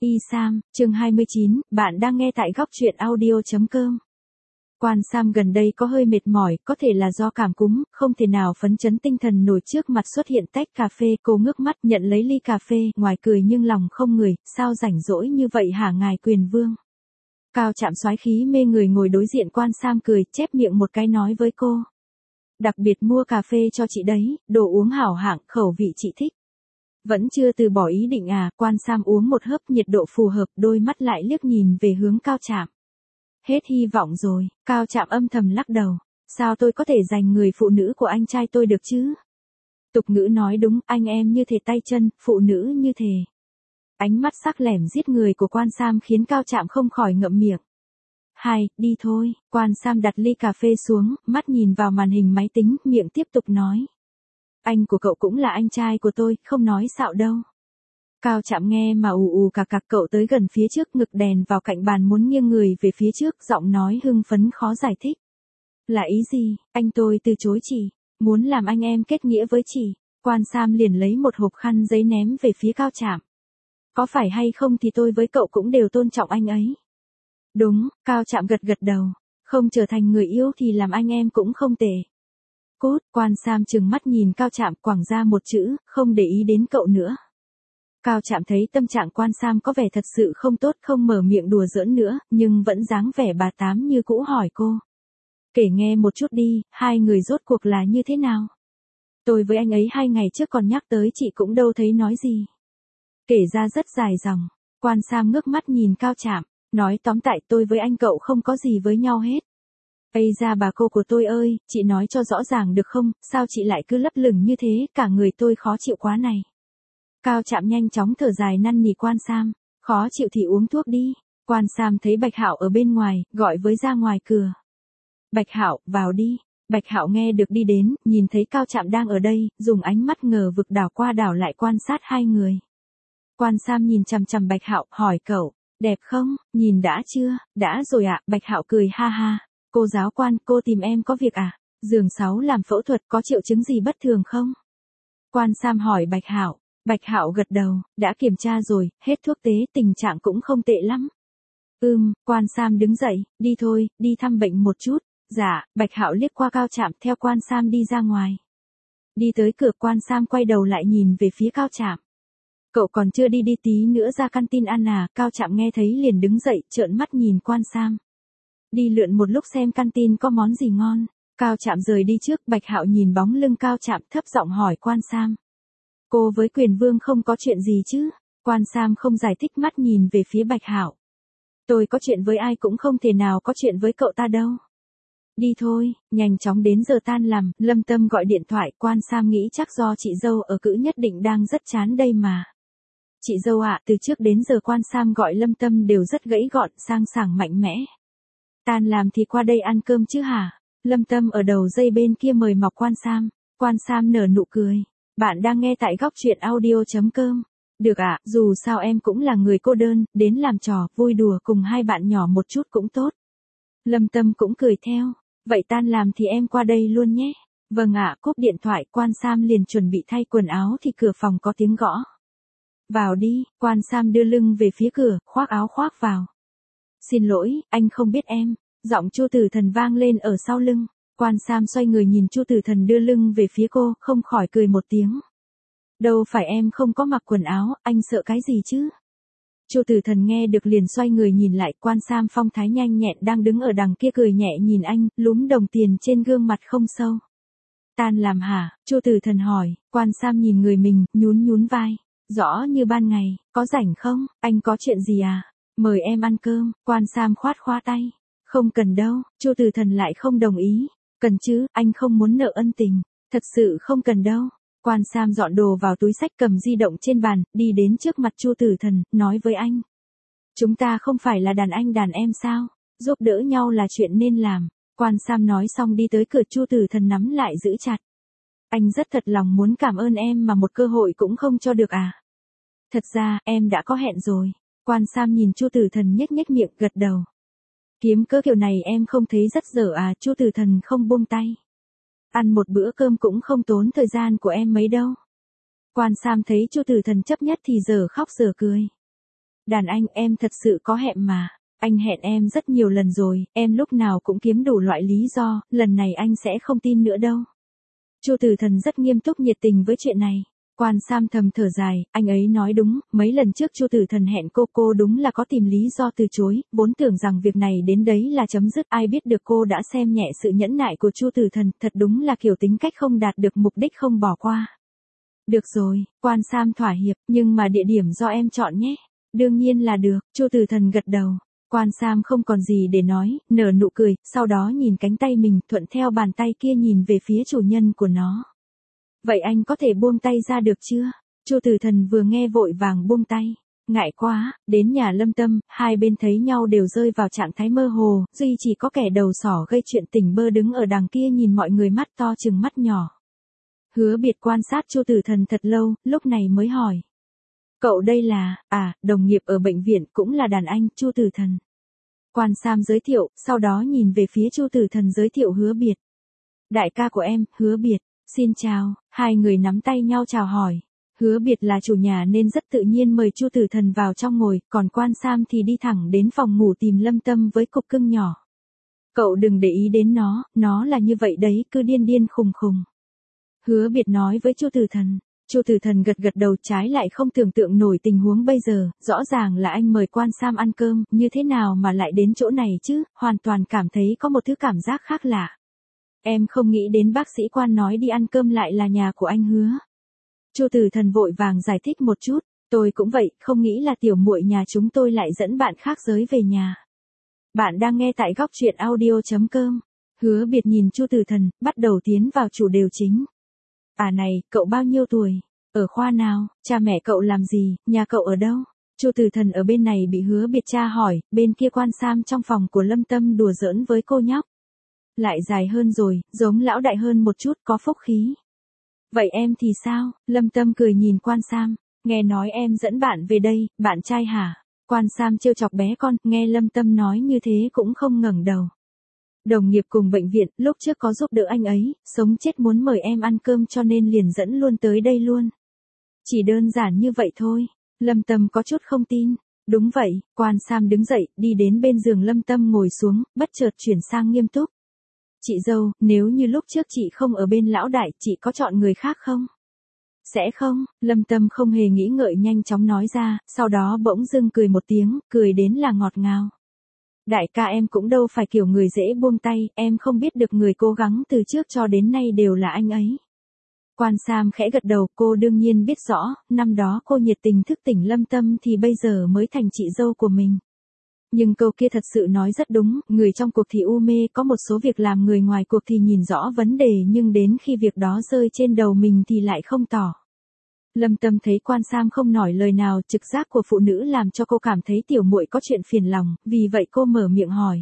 Y Sam, chương 29, bạn đang nghe tại góc truyện audio.com. Quan Sam gần đây có hơi mệt mỏi, có thể là do cảm cúm, không thể nào phấn chấn tinh thần nổi trước mặt xuất hiện tách cà phê, cô ngước mắt nhận lấy ly cà phê, ngoài cười nhưng lòng không người, sao rảnh rỗi như vậy hả ngài Quyền Vương. Cao Trạm soái khí mê người ngồi đối diện Quan Sam cười, chép miệng một cái nói với cô. Đặc biệt mua cà phê cho chị đấy, đồ uống hảo hạng, khẩu vị chị thích. Vẫn chưa từ bỏ ý định à, Quan Sam uống một hớp nhiệt độ phù hợp, đôi mắt lại liếc nhìn về hướng Cao Trạm. Hết hy vọng rồi, Cao Trạm âm thầm lắc đầu. Sao tôi có thể giành người phụ nữ của anh trai tôi được chứ? Tục ngữ nói đúng, anh em như thể tay chân, phụ nữ như thể. Ánh mắt sắc lẻm giết người của Quan Sam khiến Cao Trạm không khỏi ngậm miệng. Đi thôi, Quan Sam đặt ly cà phê xuống, mắt nhìn vào màn hình máy tính, miệng tiếp tục nói. Anh của cậu cũng là anh trai của tôi, không nói xạo đâu. Cao Trạm nghe mà ù cà cạc, cậu tới gần phía trước, ngực đèn vào cạnh bàn muốn nghiêng người về phía trước, giọng nói hưng phấn khó giải thích. Là ý gì, anh tôi từ chối chị, muốn làm anh em kết nghĩa với chị. Quan Sam liền lấy một hộp khăn giấy ném về phía Cao Trạm. Có phải hay không thì tôi với cậu cũng đều tôn trọng anh ấy. Đúng, Cao Trạm gật đầu, không trở thành người yêu thì làm anh em cũng không tệ. Cút, Quan Sam trừng mắt nhìn Cao Trạm, quẳng ra một chữ, không để ý đến cậu nữa. Cao Trạm thấy tâm trạng Quan Sam có vẻ thật sự không tốt, không mở miệng đùa giỡn nữa, nhưng vẫn dáng vẻ bà tám như cũ hỏi cô. Kể nghe một chút đi, hai người rốt cuộc là như thế nào? Tôi với anh ấy 2 ngày trước còn nhắc tới chị cũng đâu thấy nói gì. Kể ra rất dài dòng, Quan Sam ngước mắt nhìn Cao Trạm, nói tóm tại tôi với anh cậu không có gì với nhau hết. Ây da bà cô của tôi ơi, chị nói cho rõ ràng được không, sao chị lại cứ lấp lửng như thế, cả người tôi khó chịu quá này. Cao Trạm nhanh chóng thở dài năn nỉ Quan Sam, khó chịu thì uống thuốc đi. Quan Sam thấy Bạch Hạo ở bên ngoài, gọi với ra ngoài cửa. Bạch Hạo, vào đi. Bạch Hạo nghe được đi đến, nhìn thấy Cao Trạm đang ở đây, dùng ánh mắt ngờ vực đảo qua đảo lại quan sát hai người. Quan Sam nhìn chằm chằm Bạch Hạo, hỏi cậu, đẹp không, nhìn đã chưa, đã rồi ạ, Bạch Hạo cười ha ha. Cô giáo quan, cô tìm em có việc à? Giường 6 làm phẫu thuật có triệu chứng gì bất thường không? Quan Sam hỏi Bạch Hạo. Bạch Hạo gật đầu, đã kiểm tra rồi, hết thuốc tế, tình trạng cũng không tệ lắm. Quan Sam đứng dậy, đi thôi, đi thăm bệnh một chút. Dạ, Bạch Hạo liếc qua Cao Trạm theo Quan Sam đi ra ngoài. Đi tới cửa, Quan Sam quay đầu lại nhìn về phía Cao Trạm. Cậu còn chưa đi tí nữa ra canteen ăn à? Cao Trạm nghe thấy liền đứng dậy, trợn mắt nhìn Quan Sam. Đi lượn một lúc xem canteen có món gì ngon. Cao Trạm rời đi trước, Bạch Hạo nhìn bóng lưng Cao Trạm thấp giọng hỏi Quan Sam. Cô với Quyền Vương không có chuyện gì chứ? Quan Sam không giải thích, mắt nhìn về phía Bạch Hạo. Tôi có chuyện với ai cũng không thể nào có chuyện với cậu ta đâu. Đi thôi, nhanh chóng đến giờ tan làm, Lâm Tâm gọi điện thoại, Quan Sam nghĩ chắc do chị dâu ở cữ nhất định đang rất chán đây mà. Chị dâu ạ, từ trước đến giờ Quan Sam gọi Lâm Tâm đều rất gãy gọn, sang sảng mạnh mẽ. Tan làm thì qua đây ăn cơm chứ hả? Lâm Tâm ở đầu dây bên kia mời mọc Quan Sam. Quan Sam nở nụ cười. Bạn đang nghe tại góc truyện audio.com. Được ạ, dù sao em cũng là người cô đơn, đến làm trò, vui đùa cùng hai bạn nhỏ một chút cũng tốt. Lâm Tâm cũng cười theo. Vậy tan làm thì em qua đây luôn nhé. Vâng ạ, cúp điện thoại, Quan Sam liền chuẩn bị thay quần áo thì cửa phòng có tiếng gõ. Vào đi, Quan Sam đưa lưng về phía cửa, khoác áo khoác vào. Xin lỗi, anh không biết em. Giọng Chu Tử Thần vang lên ở sau lưng. Quan Sam xoay người nhìn Chu Tử Thần đưa lưng về phía cô, không khỏi cười một tiếng. Đâu phải em không có mặc quần áo, anh sợ cái gì chứ? Chu Tử Thần nghe được liền xoay người nhìn lại, Quan Sam phong thái nhanh nhẹn đang đứng ở đằng kia cười nhẹ nhìn anh, lúm đồng tiền trên gương mặt không sâu. Tan làm hả? Chu Tử Thần hỏi. Quan Sam nhìn người mình, nhún vai. Rõ như ban ngày, có rảnh không, anh có chuyện gì à? Mời em ăn cơm. Quan Sam khoát tay. Không cần đâu. Chu Tử Thần lại không đồng ý. Cần chứ, anh không muốn nợ ân tình. Thật sự không cần đâu. Quan Sam dọn đồ vào túi xách, cầm di động trên bàn, đi đến trước mặt Chu Tử Thần, nói với anh. Chúng ta không phải là đàn anh đàn em sao? Giúp đỡ nhau là chuyện nên làm. Quan Sam nói xong đi tới cửa, Chu Tử Thần nắm lại giữ chặt. Anh rất thật lòng muốn cảm ơn em mà một cơ hội cũng không cho được à? Thật ra, em đã có hẹn rồi. Quan Sam nhìn Chu Tử Thần nhếch miệng, gật đầu. Kiếm cớ kiểu này em không thấy rất dở à? Chu Tử Thần không buông tay. Ăn một bữa cơm cũng không tốn thời gian của em mấy đâu. Quan Sam thấy Chu Tử Thần chấp nhất thì giờ khóc giờ cười. Đàn anh em thật sự có hẹn mà. Anh hẹn em rất nhiều lần rồi, em lúc nào cũng kiếm đủ loại lý do, lần này anh sẽ không tin nữa đâu. Chu Tử Thần rất nghiêm túc nhiệt tình với chuyện này. Quan Sam thầm thở dài, anh ấy nói đúng, mấy lần trước Chu Tử Thần hẹn cô đúng là có tìm lý do từ chối, vốn tưởng rằng việc này đến đấy là chấm dứt, ai biết được cô đã xem nhẹ sự nhẫn nại của Chu Tử Thần, thật đúng là kiểu tính cách không đạt được mục đích không bỏ qua. Được rồi, Quan Sam thỏa hiệp, nhưng mà địa điểm do em chọn nhé. Đương nhiên là được, Chu Tử Thần gật đầu. Quan Sam không còn gì để nói, nở nụ cười, sau đó nhìn cánh tay mình, thuận theo bàn tay kia nhìn về phía chủ nhân của nó. Vậy anh có thể buông tay ra được chưa? Chu Tử Thần vừa nghe vội vàng buông tay. Ngại quá, đến nhà Lâm Tâm, hai bên thấy nhau đều rơi vào trạng thái mơ hồ, duy chỉ có kẻ đầu sỏ gây chuyện tỉnh bơ đứng ở đằng kia nhìn mọi người mắt to chừng mắt nhỏ. Hứa Biệt quan sát Chu Tử Thần thật lâu, lúc này mới hỏi. Cậu đây là, đồng nghiệp ở bệnh viện cũng là đàn anh, Chu Tử Thần. Quan Sam giới thiệu, sau đó nhìn về phía Chu Tử Thần giới thiệu Hứa Biệt. Đại ca của em, Hứa Biệt, xin chào, hai người nắm tay nhau chào hỏi. Hứa Biệt là chủ nhà nên rất tự nhiên mời Chu Tử Thần vào trong ngồi, còn Quan Sam thì đi thẳng đến phòng ngủ tìm Lâm Tâm với cục cưng nhỏ. Cậu đừng để ý đến nó là như vậy đấy, cứ điên điên khùng khùng. Hứa Biệt nói với Chu Tử Thần. Chu Tử Thần gật gật đầu, trái lại không tưởng tượng nổi tình huống bây giờ, rõ ràng là anh mời Quan Sam ăn cơm, như thế nào mà lại đến chỗ này chứ, hoàn toàn cảm thấy có một thứ cảm giác khác lạ. Em không nghĩ đến bác sĩ Quan nói đi ăn cơm lại là nhà của anh Hứa. Chu Tử Thần vội vàng giải thích một chút, tôi cũng vậy, không nghĩ là tiểu muội nhà chúng tôi lại dẫn bạn khác giới về nhà. Bạn đang nghe tại góc truyện audio.com. Hứa Biệt nhìn Chu Tử Thần, bắt đầu tiến vào chủ đề chính. Này, cậu bao nhiêu tuổi? Ở khoa nào? Cha mẹ cậu làm gì? Nhà cậu ở đâu? Chu Tử Thần ở bên này bị Hứa Biệt cha hỏi, bên kia Quan Sam trong phòng của Lâm Tâm đùa giỡn với cô nhóc. Lại dài hơn rồi, giống lão đại hơn một chút, có phúc khí. Vậy em thì sao? Lâm Tâm cười nhìn Quan Sam, nghe nói em dẫn bạn về đây, bạn trai hả? Quan Sam trêu chọc bé con, nghe Lâm Tâm nói như thế cũng không ngẩng đầu. Đồng nghiệp cùng bệnh viện, lúc trước có giúp đỡ anh ấy, sống chết muốn mời em ăn cơm cho nên liền dẫn luôn tới đây luôn. Chỉ đơn giản như vậy thôi. Lâm Tâm có chút không tin. Đúng vậy, Quan Sam đứng dậy, đi đến bên giường Lâm Tâm ngồi xuống, bất chợt chuyển sang nghiêm túc. Chị dâu, nếu như lúc trước chị không ở bên lão đại, chị có chọn người khác không? Sẽ không, Lâm Tâm không hề nghĩ ngợi nhanh chóng nói ra, sau đó bỗng dưng cười một tiếng, cười đến là ngọt ngào. Đại ca em cũng đâu phải kiểu người dễ buông tay, em không biết được người cố gắng từ trước cho đến nay đều là anh ấy. Quan Sam khẽ gật đầu, cô đương nhiên biết rõ, năm đó cô nhiệt tình thức tỉnh Lâm Tâm thì bây giờ mới thành chị dâu của mình. Nhưng câu kia thật sự nói rất đúng, người trong cuộc thì u mê, có một số việc làm người ngoài cuộc thì nhìn rõ vấn đề nhưng đến khi việc đó rơi trên đầu mình thì lại không tỏ. Lâm Tâm thấy Quan Sam không nói lời nào, trực giác của phụ nữ làm cho cô cảm thấy tiểu muội có chuyện phiền lòng, vì vậy cô mở miệng hỏi.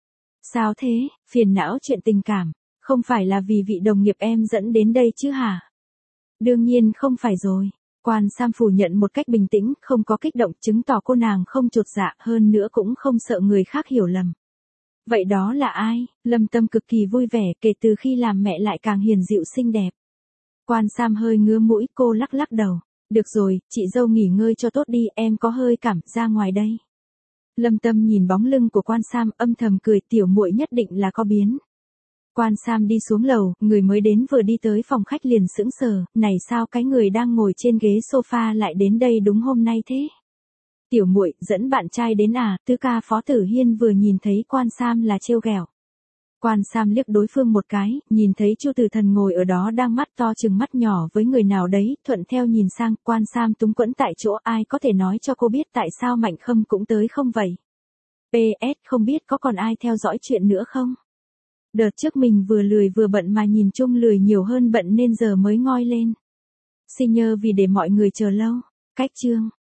Sao thế, phiền não chuyện tình cảm, không phải là vì vị đồng nghiệp em dẫn đến đây chứ hả? Đương nhiên không phải rồi. Quan Sam phủ nhận một cách bình tĩnh, không có kích động, chứng tỏ cô nàng không chột dạ, hơn nữa cũng không sợ người khác hiểu lầm. Vậy đó là ai? Lâm Tâm cực kỳ vui vẻ, kể từ khi làm mẹ lại càng hiền dịu xinh đẹp. Quan Sam hơi ngứa mũi, cô lắc lắc đầu. Được rồi, chị dâu nghỉ ngơi cho tốt đi, em có hơi cảm, ra ngoài đây. Lâm Tâm nhìn bóng lưng của Quan Sam, âm thầm cười, tiểu muội nhất định là có biến. Quan Sam đi xuống lầu, người mới đến vừa đi tới phòng khách liền sững sờ, này sao cái người đang ngồi trên ghế sofa lại đến đây đúng hôm nay thế? Tiểu muội dẫn bạn trai đến à? Tứ ca Phó Tử Hiên vừa nhìn thấy Quan Sam là trêu ghẹo. Quan Sam liếc đối phương một cái, nhìn thấy Chu Tử Thần ngồi ở đó đang mắt to chừng mắt nhỏ với người nào đấy, thuận theo nhìn sang, Quan Sam túng quẫn tại chỗ, ai có thể nói cho cô biết tại sao Mạnh Khâm cũng tới không vậy? PS, không biết có còn ai theo dõi chuyện nữa không? Đợt trước mình vừa lười vừa bận mà nhìn chung lười nhiều hơn bận nên giờ mới ngoi lên. Xin nhờ vì để mọi người chờ lâu. Cách chương